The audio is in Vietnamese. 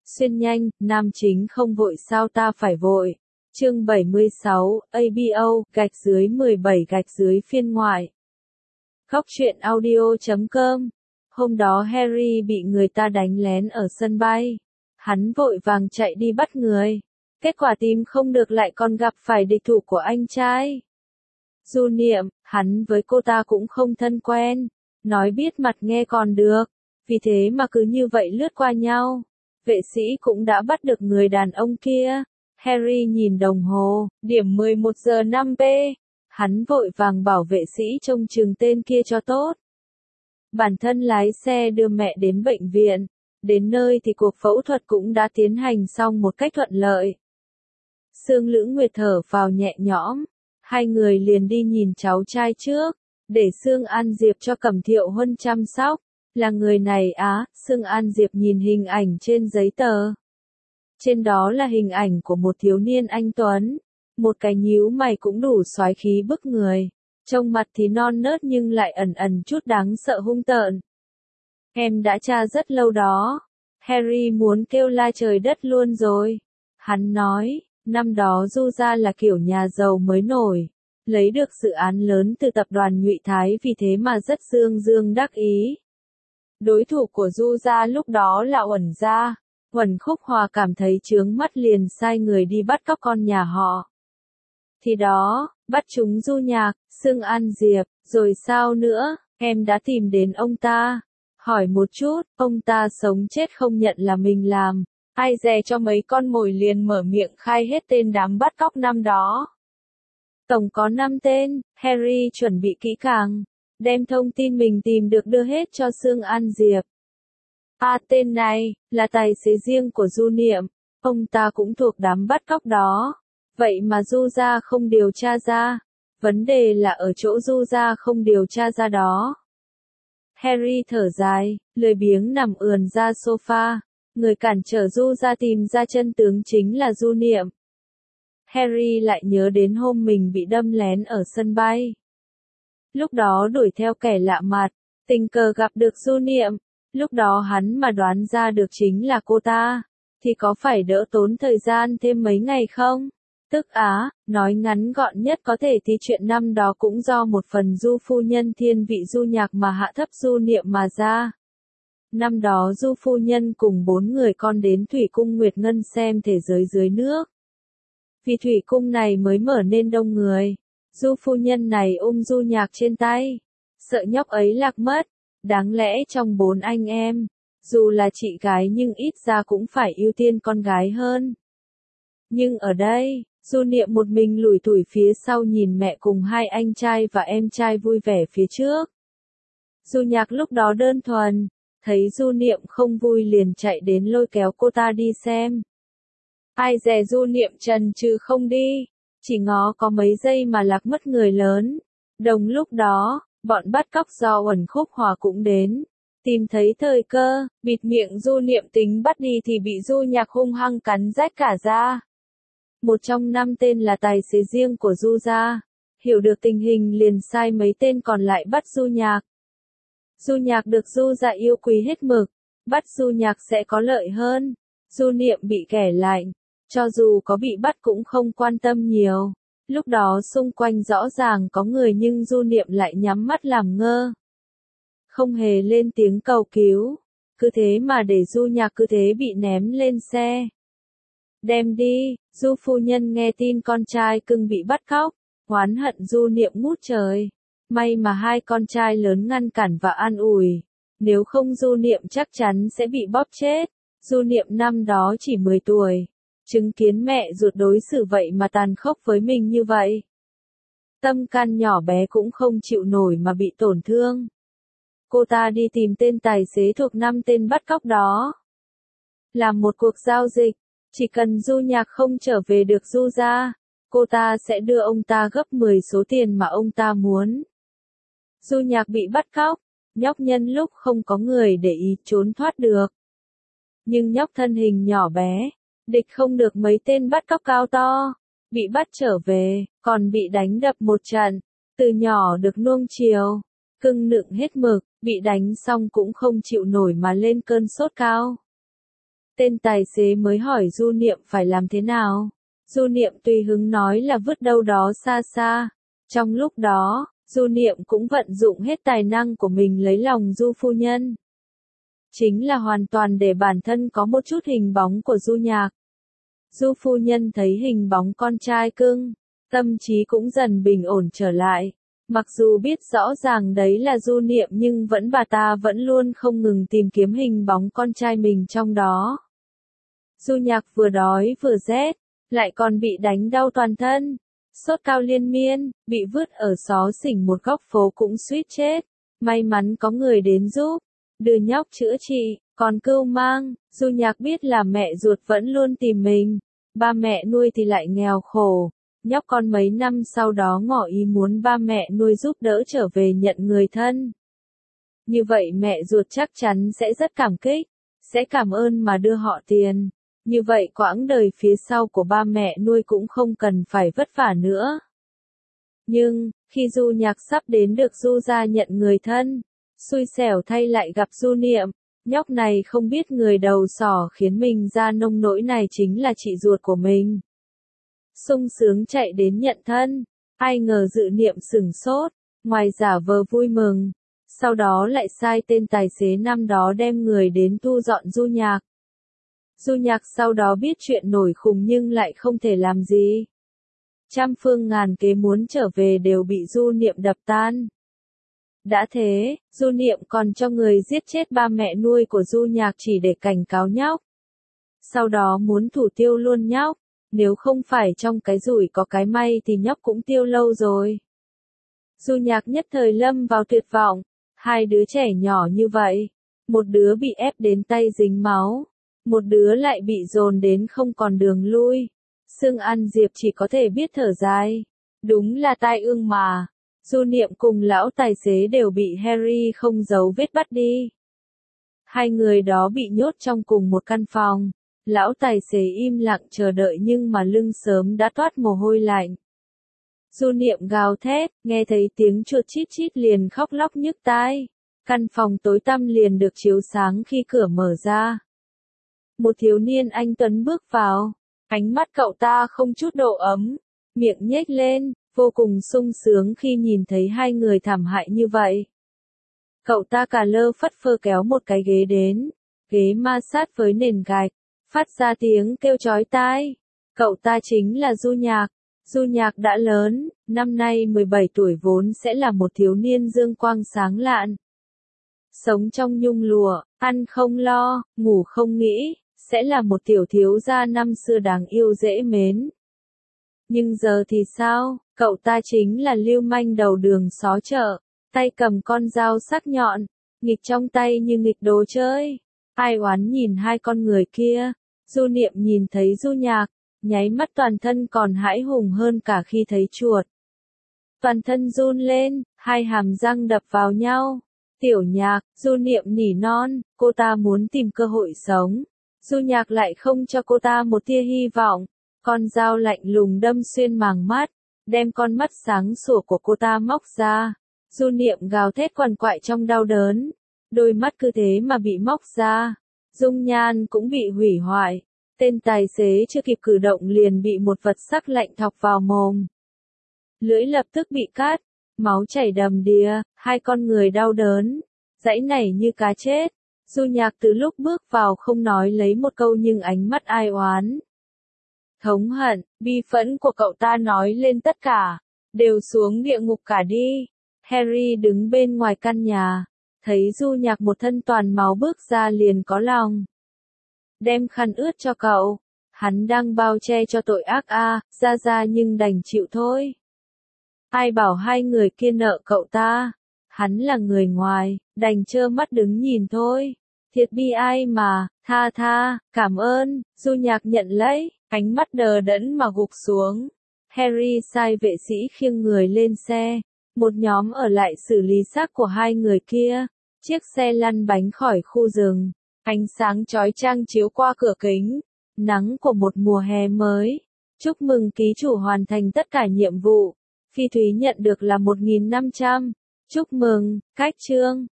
Xuyên nhanh, nam chính không vội sao ta phải vội. Chương 76, ABO, _17 phiên ngoại. Góc truyện audio.com. Hôm đó Harry bị người ta đánh lén ở sân bay. Hắn vội vàng chạy đi bắt người. Kết quả tìm không được lại còn gặp phải địch thủ của anh trai. Du Niệm, hắn với cô ta cũng không thân quen. Nói biết mặt nghe còn được. Vì thế mà cứ như vậy lướt qua nhau. Vệ sĩ cũng đã bắt được người đàn ông kia. Harry nhìn đồng hồ, điểm 11 giờ 5p. Hắn vội vàng bảo vệ sĩ trông chừng tên kia cho tốt. Bản thân lái xe đưa mẹ đến bệnh viện. Đến nơi thì cuộc phẫu thuật cũng đã tiến hành xong một cách thuận lợi. Sương Lữ Nguyệt thở phào nhẹ nhõm. Hai người liền đi nhìn cháu trai trước. Để Sương An Diệp cho Cẩm Thiệu Huân chăm sóc. Là người này á, Sương An Diệp nhìn hình ảnh trên giấy tờ. Trên đó là hình ảnh của một thiếu niên anh tuấn. Một cái nhíu mày cũng đủ soái khí bức người. Trông mặt thì non nớt nhưng lại ẩn ẩn chút đáng sợ hung tợn. Em đã tra rất lâu đó. Harry muốn kêu la trời đất luôn rồi. Hắn nói, năm đó Du gia là kiểu nhà giàu mới nổi. Lấy được dự án lớn từ tập đoàn Nhụy Thái vì thế mà rất dương dương đắc ý. Đối thủ của Du gia lúc đó là Uẩn gia. Uẩn Khúc Hòa cảm thấy chướng mắt liền sai người đi bắt cóc con nhà họ. Thì đó, bắt chúng Du Nhạc, Sương An Diệp, rồi sao nữa, em đã tìm đến ông ta. Hỏi một chút, ông ta sống chết không nhận là mình làm. Ai dè cho mấy con mồi liền mở miệng khai hết tên đám bắt cóc năm đó. Tổng có 5 tên, Harry chuẩn bị kỹ càng. Đem thông tin mình tìm được đưa hết cho Sương An Diệp. Tên này, là tài xế riêng của Du Niệm. Ông ta cũng thuộc đám bắt cóc đó. Vậy mà Du gia không điều tra ra. Vấn đề là ở chỗ Du gia không điều tra ra đó. Harry thở dài, lười biếng nằm ườn ra sofa. Người cản trở Du gia tìm ra chân tướng chính là Du Niệm. Harry lại nhớ đến hôm mình bị đâm lén ở sân bay. Lúc đó đuổi theo kẻ lạ mặt, tình cờ gặp được Du Niệm. Lúc đó hắn mà đoán ra được chính là cô ta, thì có phải đỡ tốn thời gian thêm mấy ngày không? Tức nói ngắn gọn nhất có thể thì chuyện năm đó cũng do một phần Du phu nhân thiên vị Du Nhạc mà hạ thấp Du Niệm mà ra. Năm đó Du phu nhân cùng 4 người con đến Thủy Cung Nguyệt Ngân xem thế giới dưới nước. Vì Thủy Cung này mới mở nên đông người. Du phu nhân này ôm Du Nhạc trên tay. Sợ nhóc ấy lạc mất. Đáng lẽ trong 4 anh em, dù là chị gái nhưng ít ra cũng phải ưu tiên con gái hơn. Nhưng ở đây, Du Niệm một mình lủi thủi phía sau nhìn mẹ cùng 2 anh trai và em trai vui vẻ phía trước. Du Nhạc lúc đó đơn thuần, thấy Du Niệm không vui liền chạy đến lôi kéo cô ta đi xem. Ai dè Du Niệm chần chừ không đi, chỉ ngó có mấy giây mà lạc mất người lớn. Đồng lúc đó, bọn bắt cóc do Uẩn Khúc Hòa cũng đến. Tìm thấy thời cơ, bịt miệng Du Niệm tính bắt đi thì bị Du Nhạc hung hăng cắn rách cả da. Một trong 5 tên là tài xế riêng của Du gia. Hiểu được tình hình liền sai mấy tên còn lại bắt Du Nhạc. Du Nhạc được Du gia yêu quý hết mực. Bắt Du Nhạc sẽ có lợi hơn. Du Niệm bị kẻ lạnh. Cho dù có bị bắt cũng không quan tâm nhiều. Lúc đó xung quanh rõ ràng có người nhưng Du Niệm lại nhắm mắt làm ngơ. Không hề lên tiếng cầu cứu. Cứ thế mà để Du Nhạc cứ thế bị ném lên xe. Đem đi, Du phu nhân nghe tin con trai cưng bị bắt cóc. Oán hận Du Niệm ngút trời. May mà 2 con trai lớn ngăn cản và an ủi. Nếu không Du Niệm chắc chắn sẽ bị bóp chết. Du Niệm năm đó chỉ 10 tuổi. Chứng kiến mẹ ruột đối xử vậy mà tàn khốc với mình như vậy. Tâm can nhỏ bé cũng không chịu nổi mà bị tổn thương. Cô ta đi tìm tên tài xế thuộc 5 tên bắt cóc đó. Làm một cuộc giao dịch, chỉ cần Du Nhạc không trở về được Du gia, cô ta sẽ đưa ông ta gấp 10 số tiền mà ông ta muốn. Du Nhạc bị bắt cóc, nhóc nhân lúc không có người để ý trốn thoát được. Nhưng nhóc thân hình nhỏ bé, địch không được mấy tên bắt cóc cao to, bị bắt trở về, còn bị đánh đập một trận, từ nhỏ được nuông chiều, cưng nựng hết mực, bị đánh xong cũng không chịu nổi mà lên cơn sốt cao. Tên tài xế mới hỏi Du Niệm phải làm thế nào. Du Niệm tùy hứng nói là vứt đâu đó xa xa. Trong lúc đó, Du Niệm cũng vận dụng hết tài năng của mình lấy lòng Du phu nhân. Chính là hoàn toàn để bản thân có một chút hình bóng của Du Nhạc. Du phu nhân thấy hình bóng con trai cưng, tâm trí cũng dần bình ổn trở lại. Mặc dù biết rõ ràng đấy là Du Niệm nhưng bà ta vẫn luôn không ngừng tìm kiếm hình bóng con trai mình trong đó. Du Nhạc vừa đói vừa rét, lại còn bị đánh đau toàn thân, sốt cao liên miên, bị vứt ở xó xỉnh một góc phố cũng suýt chết. May mắn có người đến giúp, đưa nhóc chữa trị, còn cưu mang. Du Nhạc biết là mẹ ruột vẫn luôn tìm mình, ba mẹ nuôi thì lại nghèo khổ. Nhóc con mấy năm sau đó ngỏ ý muốn ba mẹ nuôi giúp đỡ trở về nhận người thân. Như vậy mẹ ruột chắc chắn sẽ rất cảm kích, sẽ cảm ơn mà đưa họ tiền. Như vậy quãng đời phía sau của ba mẹ nuôi cũng không cần phải vất vả nữa. Nhưng, khi Du Nhạc sắp đến được Du gia nhận người thân, xui xẻo thay lại gặp Du Niệm. Nhóc này không biết người đầu sỏ khiến mình ra nông nỗi này chính là chị ruột của mình. Sung sướng chạy đến nhận thân, ai ngờ Dự Niệm sửng sốt, ngoài giả vờ vui mừng, sau đó lại sai tên tài xế năm đó đem người đến thu dọn Du Nhạc. Du Nhạc sau đó biết chuyện nổi khùng nhưng lại không thể làm gì. Trăm phương ngàn kế muốn trở về đều bị Du Niệm đập tan. Đã thế, Du Niệm còn cho người giết chết ba mẹ nuôi của Du Nhạc chỉ để cảnh cáo nhóc. Sau đó muốn thủ tiêu luôn nhóc, nếu không phải trong cái rủi có cái may thì nhóc cũng tiêu lâu rồi. Du Nhạc nhất thời lâm vào tuyệt vọng, hai đứa trẻ nhỏ như vậy, một đứa bị ép đến tay dính máu, một đứa lại bị dồn đến không còn đường lui. Sương An Diệp chỉ có thể biết thở dài, đúng là tai ương mà. Du Niệm cùng lão tài xế đều bị Harry không giấu vết bắt đi. Hai người đó bị nhốt trong cùng một căn phòng. Lão tài xế im lặng chờ đợi nhưng mà lưng sớm đã toát mồ hôi lạnh. Du Niệm gào thét, nghe thấy tiếng chuột chít chít liền khóc lóc nhức tai. Căn phòng tối tăm liền được chiếu sáng khi cửa mở ra. Một thiếu niên anh tuấn bước vào, ánh mắt cậu ta không chút độ ấm, miệng nhếch lên, vô cùng sung sướng khi nhìn thấy hai người thảm hại như vậy. Cậu ta cả lơ phất phơ kéo một cái ghế đến, ghế ma sát với nền gạch, phát ra tiếng kêu chói tai. Cậu ta chính là Du Nhạc. Du Nhạc đã lớn, năm nay 17 tuổi vốn sẽ là một thiếu niên dương quang sáng lạn. Sống trong nhung lụa, ăn không lo, ngủ không nghĩ, sẽ là một tiểu thiếu gia năm xưa đáng yêu dễ mến. Nhưng giờ thì sao, cậu ta chính là lưu manh đầu đường xó chợ, tay cầm con dao sắc nhọn, nghịch trong tay như nghịch đồ chơi. Ai oán nhìn hai con người kia, Du Niệm nhìn thấy Du Nhạc, nháy mắt toàn thân còn hãi hùng hơn cả khi thấy chuột. Toàn thân run lên, hai hàm răng đập vào nhau. Tiểu Nhạc, Du Niệm nỉ non, cô ta muốn tìm cơ hội sống. Du Nhạc lại không cho cô ta một tia hy vọng. Con dao lạnh lùng đâm xuyên màng mắt, đem con mắt sáng sủa của cô ta móc ra. Du Niệm gào thét quằn quại trong đau đớn. Đôi mắt cứ thế mà bị móc ra. Dung nhan cũng bị hủy hoại. Tên tài xế chưa kịp cử động liền bị một vật sắc lạnh thọc vào mồm. Lưỡi lập tức bị cắt, máu chảy đầm đìa, hai con người đau đớn, giãy nảy như cá chết. Du Nhạc từ lúc bước vào không nói lấy một câu nhưng ánh mắt ai oán. Thống hận, bi phẫn của cậu ta nói lên tất cả, đều xuống địa ngục cả đi. Harry đứng bên ngoài căn nhà, thấy Du Nhạc một thân toàn máu bước ra liền có lòng. Đem khăn ướt cho cậu, hắn đang bao che cho tội ác ra nhưng đành chịu thôi. Ai bảo hai người kia nợ cậu ta, hắn là người ngoài, đành trơ mắt đứng nhìn thôi. Thiệt bi ai mà, tha, cảm ơn. Du Nhạc nhận lấy, ánh mắt đờ đẫn mà gục xuống. Harry sai vệ sĩ khiêng người lên xe, một nhóm ở lại xử lý xác của hai người kia. Chiếc xe lăn bánh khỏi khu rừng, ánh sáng chói chang chiếu qua cửa kính, nắng của một mùa hè mới. Chúc mừng ký chủ hoàn thành tất cả nhiệm vụ. Phi Thúy nhận được là 1.500. Chúc mừng, cách chương.